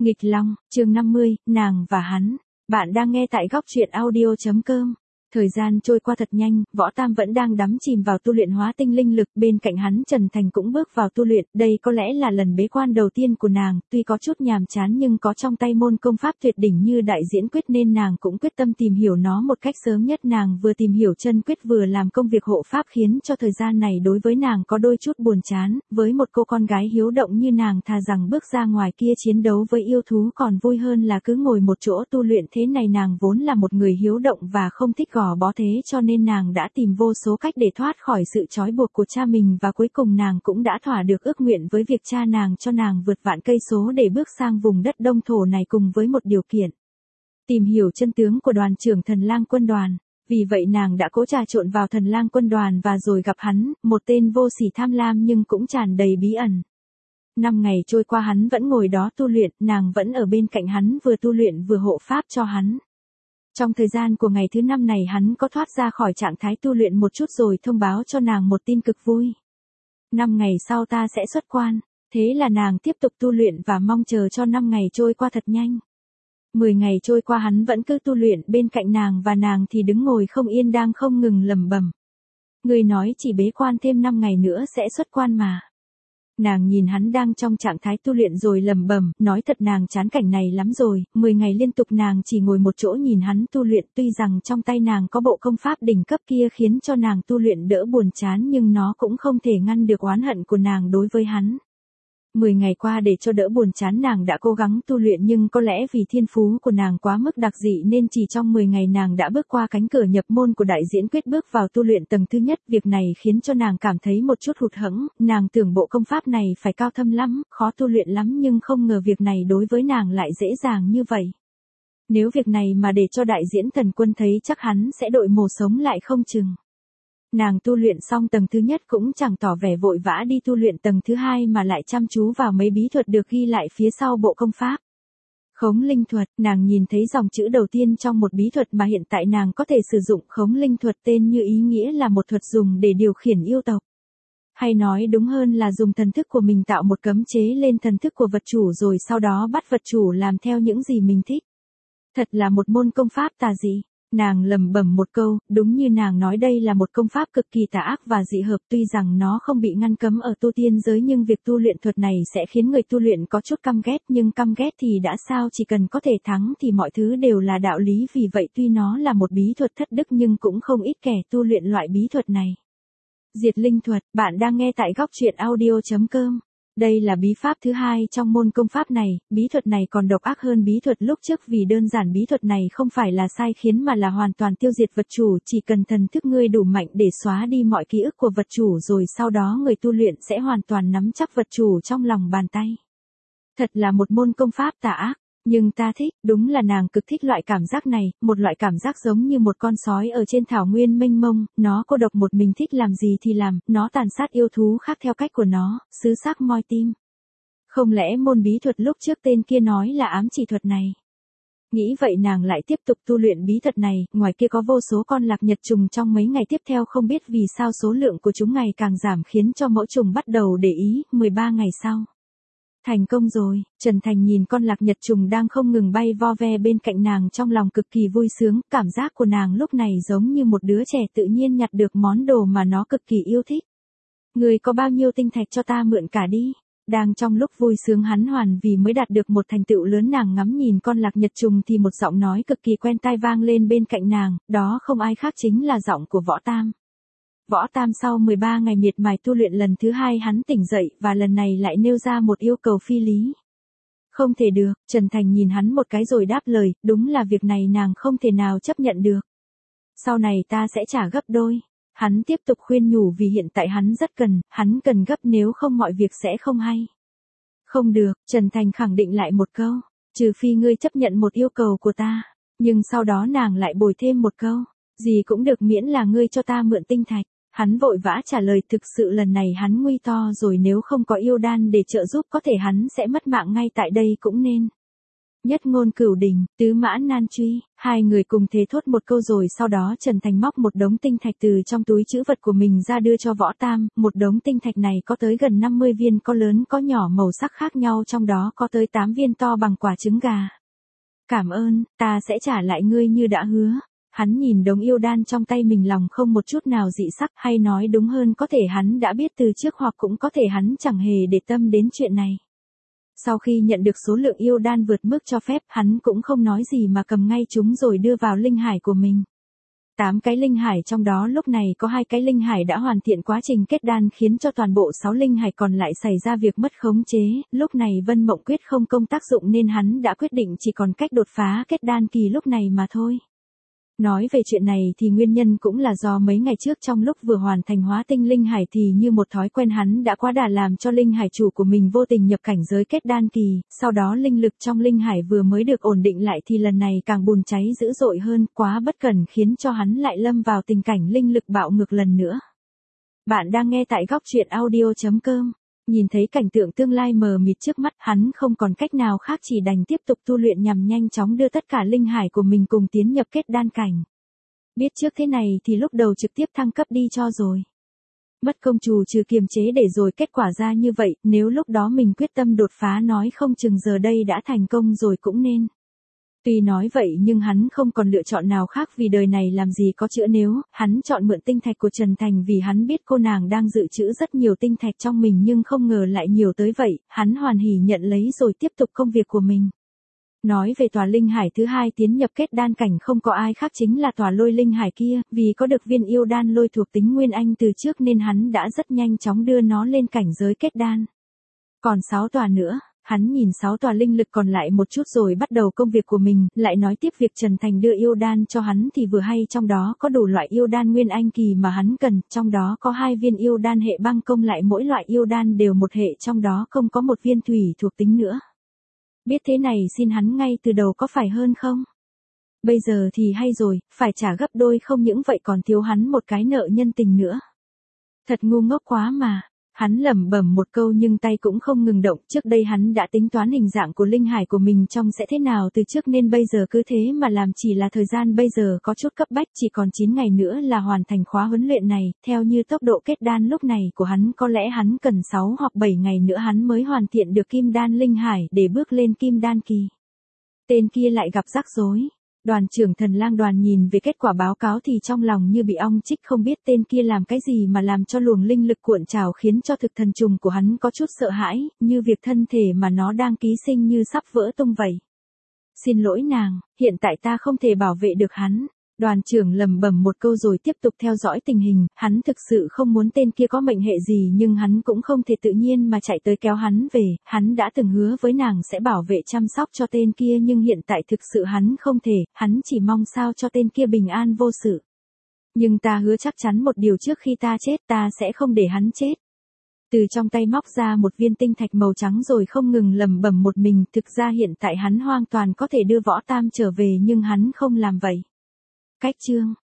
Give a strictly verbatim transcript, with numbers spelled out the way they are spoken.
Nghịch Long, chương năm mươi, nàng và hắn. Bạn đang nghe tại góc truyện audio.com. Thời gian trôi qua thật nhanh, Võ Tam vẫn đang đắm chìm vào tu luyện hóa tinh linh lực, bên cạnh hắn Trần Thành cũng bước vào tu luyện, đây có lẽ là lần bế quan đầu tiên của nàng, tuy có chút nhàm chán nhưng có trong tay môn công pháp tuyệt đỉnh như đại diễn quyết nên nàng cũng quyết tâm tìm hiểu nó một cách sớm nhất. Nàng vừa tìm hiểu chân quyết vừa làm công việc hộ pháp khiến cho thời gian này đối với nàng có đôi chút buồn chán, với một cô con gái hiếu động như nàng thà rằng bước ra ngoài kia chiến đấu với yêu thú còn vui hơn là cứ ngồi một chỗ tu luyện thế này. Nàng vốn là một người hiếu động và không thích gò bó thế cho nên nàng đã tìm vô số cách để thoát khỏi sự trói buộc của cha mình và cuối cùng nàng cũng đã thỏa được ước nguyện với việc cha nàng cho nàng vượt vạn cây số để bước sang vùng đất đông thổ này cùng với một điều kiện. Tìm hiểu chân tướng của đoàn trưởng Thần Lang quân đoàn. Vì vậy nàng đã cố trà trộn vào Thần Lang quân đoàn và rồi gặp hắn, một tên vô sỉ tham lam nhưng cũng tràn đầy bí ẩn. Năm ngày trôi qua hắn vẫn ngồi đó tu luyện, nàng vẫn ở bên cạnh hắn vừa tu luyện vừa hộ pháp cho hắn. Trong thời gian của ngày thứ năm này hắn có thoát ra khỏi trạng thái tu luyện một chút rồi thông báo cho nàng một tin cực vui. Năm ngày sau ta sẽ xuất quan, thế là nàng tiếp tục tu luyện và mong chờ cho năm ngày trôi qua thật nhanh. Mười ngày trôi qua hắn vẫn cứ tu luyện bên cạnh nàng và nàng thì đứng ngồi không yên đang không ngừng lẩm bẩm. Người nói chỉ bế quan thêm năm ngày nữa sẽ xuất quan mà. Nàng nhìn hắn đang trong trạng thái tu luyện rồi lẩm bẩm, nói thật nàng chán cảnh này lắm rồi, mười ngày liên tục nàng chỉ ngồi một chỗ nhìn hắn tu luyện, tuy rằng trong tay nàng có bộ công pháp đỉnh cấp kia khiến cho nàng tu luyện đỡ buồn chán nhưng nó cũng không thể ngăn được oán hận của nàng đối với hắn. Mười ngày qua để cho đỡ buồn chán nàng đã cố gắng tu luyện nhưng có lẽ vì thiên phú của nàng quá mức đặc dị nên chỉ trong mười ngày nàng đã bước qua cánh cửa nhập môn của đại diễn quyết bước vào tu luyện tầng thứ nhất. Việc này khiến cho nàng cảm thấy một chút hụt hẫng, nàng tưởng bộ công pháp này phải cao thâm lắm, khó tu luyện lắm nhưng không ngờ việc này đối với nàng lại dễ dàng như vậy. Nếu việc này mà để cho đại diễn thần quân thấy chắc hắn sẽ đội mồ sống lại không chừng. Nàng tu luyện xong tầng thứ nhất cũng chẳng tỏ vẻ vội vã đi tu luyện tầng thứ hai mà lại chăm chú vào mấy bí thuật được ghi lại phía sau bộ công pháp. Khống linh thuật, nàng nhìn thấy dòng chữ đầu tiên trong một bí thuật mà hiện tại nàng có thể sử dụng. Khống linh thuật tên như ý nghĩa là một thuật dùng để điều khiển yêu tộc. Hay nói đúng hơn là dùng thần thức của mình tạo một cấm chế lên thần thức của vật chủ rồi sau đó bắt vật chủ làm theo những gì mình thích. Thật là một môn công pháp tà dị. Nàng lẩm bẩm một câu, đúng như nàng nói đây là một công pháp cực kỳ tà ác và dị hợp, tuy rằng nó không bị ngăn cấm ở tu tiên giới nhưng việc tu luyện thuật này sẽ khiến người tu luyện có chút căm ghét, nhưng căm ghét thì đã sao, chỉ cần có thể thắng thì mọi thứ đều là đạo lý. Vì vậy tuy nó là một bí thuật thất đức nhưng cũng không ít kẻ tu luyện loại bí thuật này. Diệt linh thuật, bạn đang nghe tại góc truyện audio.com. Đây là bí pháp thứ hai trong môn công pháp này, bí thuật này còn độc ác hơn bí thuật lúc trước vì đơn giản bí thuật này không phải là sai khiến mà là hoàn toàn tiêu diệt vật chủ, chỉ cần thần thức ngươi đủ mạnh để xóa đi mọi ký ức của vật chủ rồi sau đó người tu luyện sẽ hoàn toàn nắm chắc vật chủ trong lòng bàn tay. Thật là một môn công pháp tà ác. Nhưng ta thích, đúng là nàng cực thích loại cảm giác này, một loại cảm giác giống như một con sói ở trên thảo nguyên mênh mông, nó cô độc một mình thích làm gì thì làm, nó tàn sát yêu thú khác theo cách của nó, sứ xác moi tim. Không lẽ môn bí thuật lúc trước tên kia nói là ám chỉ thuật này? Nghĩ vậy nàng lại tiếp tục tu luyện bí thuật này, ngoài kia có vô số con lạc nhật trùng trong mấy ngày tiếp theo không biết vì sao số lượng của chúng ngày càng giảm khiến cho mẫu trùng bắt đầu để ý, mười ba ngày sau. Thành công rồi, Trần Thành nhìn con lạc nhật trùng đang không ngừng bay vo ve bên cạnh nàng trong lòng cực kỳ vui sướng, cảm giác của nàng lúc này giống như một đứa trẻ tự nhiên nhặt được món đồ mà nó cực kỳ yêu thích. Người có bao nhiêu tinh thạch cho ta mượn cả đi. Đang trong lúc vui sướng hắn hoàn vì mới đạt được một thành tựu lớn nàng ngắm nhìn con lạc nhật trùng thì một giọng nói cực kỳ quen tai vang lên bên cạnh nàng, đó không ai khác chính là giọng của Võ Tam. Võ Tam sau mười ba ngày miệt mài tu luyện lần thứ hai hắn tỉnh dậy và lần này lại nêu ra một yêu cầu phi lý. Không thể được, Trần Thành nhìn hắn một cái rồi đáp lời, đúng là việc này nàng không thể nào chấp nhận được. Sau này ta sẽ trả gấp đôi. Hắn tiếp tục khuyên nhủ vì hiện tại hắn rất cần, hắn cần gấp nếu không mọi việc sẽ không hay. Không được, Trần Thành khẳng định lại một câu, trừ phi ngươi chấp nhận một yêu cầu của ta. Nhưng sau đó nàng lại bồi thêm một câu, gì cũng được miễn là ngươi cho ta mượn tinh thạch. Hắn vội vã trả lời thực sự lần này hắn nguy to rồi, nếu không có yêu đan để trợ giúp có thể hắn sẽ mất mạng ngay tại đây cũng nên. Nhất ngôn cửu đỉnh, tứ mã nan truy, hai người cùng thế thốt một câu rồi sau đó Trần Thành móc một đống tinh thạch từ trong túi trữ vật của mình ra đưa cho Võ Tam, một đống tinh thạch này có tới gần năm mươi viên, có lớn có nhỏ, màu sắc khác nhau, trong đó có tới tám viên to bằng quả trứng gà. Cảm ơn, ta sẽ trả lại ngươi như đã hứa. Hắn nhìn đống yêu đan trong tay mình, lòng không một chút nào dị sắc, hay nói đúng hơn có thể hắn đã biết từ trước hoặc cũng có thể hắn chẳng hề để tâm đến chuyện này. Sau khi nhận được số lượng yêu đan vượt mức cho phép, hắn cũng không nói gì mà cầm ngay chúng rồi đưa vào linh hải của mình. Tám cái linh hải trong đó lúc này có hai cái linh hải đã hoàn thiện quá trình kết đan, khiến cho toàn bộ sáu linh hải còn lại xảy ra việc mất khống chế. Lúc này Vân Mộng Quyết không công tác dụng nên hắn đã quyết định chỉ còn cách đột phá kết đan kỳ lúc này mà thôi. Nói về chuyện này thì nguyên nhân cũng là do mấy ngày trước trong lúc vừa hoàn thành hóa tinh linh hải thì như một thói quen hắn đã quá đà làm cho linh hải chủ của mình vô tình nhập cảnh giới kết đan kỳ, sau đó linh lực trong linh hải vừa mới được ổn định lại thì lần này càng bùng cháy dữ dội hơn, quá bất cẩn khiến cho hắn lại lâm vào tình cảnh linh lực bạo ngược lần nữa. Bạn đang nghe tại góc truyện audio chấm com. Nhìn thấy cảnh tượng tương lai mờ mịt trước mắt, hắn không còn cách nào khác chỉ đành tiếp tục tu luyện nhằm nhanh chóng đưa tất cả linh hải của mình cùng tiến nhập kết đan cảnh. Biết trước thế này thì lúc đầu trực tiếp thăng cấp đi cho rồi. Mất công trù trừ kiềm chế để rồi kết quả ra như vậy, nếu lúc đó mình quyết tâm đột phá nói không chừng giờ đây đã thành công rồi cũng nên. Tuy nói vậy nhưng hắn không còn lựa chọn nào khác vì đời này làm gì có chữa nếu, hắn chọn mượn tinh thạch của Trần Thành vì hắn biết cô nàng đang dự trữ rất nhiều tinh thạch trong mình nhưng không ngờ lại nhiều tới vậy, hắn hoàn hỉ nhận lấy rồi tiếp tục công việc của mình. Nói về tòa linh hải thứ hai tiến nhập kết đan cảnh không có ai khác chính là tòa lôi linh hải kia, vì có được viên yêu đan lôi thuộc tính nguyên anh từ trước nên hắn đã rất nhanh chóng đưa nó lên cảnh giới kết đan. Còn sáu tòa nữa. Hắn nhìn sáu tòa linh lực còn lại một chút rồi bắt đầu công việc của mình, lại nói tiếp việc Trần Thành đưa yêu đan cho hắn thì vừa hay trong đó có đủ loại yêu đan nguyên anh kỳ mà hắn cần, trong đó có hai viên yêu đan hệ băng công, lại mỗi loại yêu đan đều một hệ, trong đó không có một viên thủy thuộc tính nữa. Biết thế này xin hắn ngay từ đầu có phải hơn không? Bây giờ thì hay rồi, phải trả gấp đôi, không những vậy còn thiếu hắn một cái nợ nhân tình nữa. Thật ngu ngốc quá mà. Hắn lẩm bẩm một câu nhưng tay cũng không ngừng động, trước đây hắn đã tính toán hình dạng của linh hải của mình trông sẽ thế nào từ trước nên bây giờ cứ thế mà làm, chỉ là thời gian bây giờ có chút cấp bách, chỉ còn chín ngày nữa là hoàn thành khóa huấn luyện này, theo như tốc độ kết đan lúc này của hắn có lẽ hắn cần sáu hoặc bảy ngày nữa hắn mới hoàn thiện được kim đan linh hải để bước lên kim đan kỳ. Tên kia lại gặp rắc rối. Đoàn trưởng Thần Lang Đoàn nhìn về kết quả báo cáo thì trong lòng như bị ong chích, không biết tên kia làm cái gì mà làm cho luồng linh lực cuộn trào khiến cho thực thần trùng của hắn có chút sợ hãi, như việc thân thể mà nó đang ký sinh như sắp vỡ tung vậy. Xin lỗi nàng, hiện tại ta không thể bảo vệ được hắn. Đoàn trưởng lẩm bẩm một câu rồi tiếp tục theo dõi tình hình, hắn thực sự không muốn tên kia có mệnh hệ gì nhưng hắn cũng không thể tự nhiên mà chạy tới kéo hắn về, hắn đã từng hứa với nàng sẽ bảo vệ chăm sóc cho tên kia nhưng hiện tại thực sự hắn không thể, hắn chỉ mong sao cho tên kia bình an vô sự. Nhưng ta hứa chắc chắn một điều, trước khi ta chết ta sẽ không để hắn chết. Từ trong tay móc ra một viên tinh thạch màu trắng rồi không ngừng lẩm bẩm một mình, thực ra hiện tại hắn hoàn toàn có thể đưa Võ Tam trở về nhưng hắn không làm vậy. Cách chương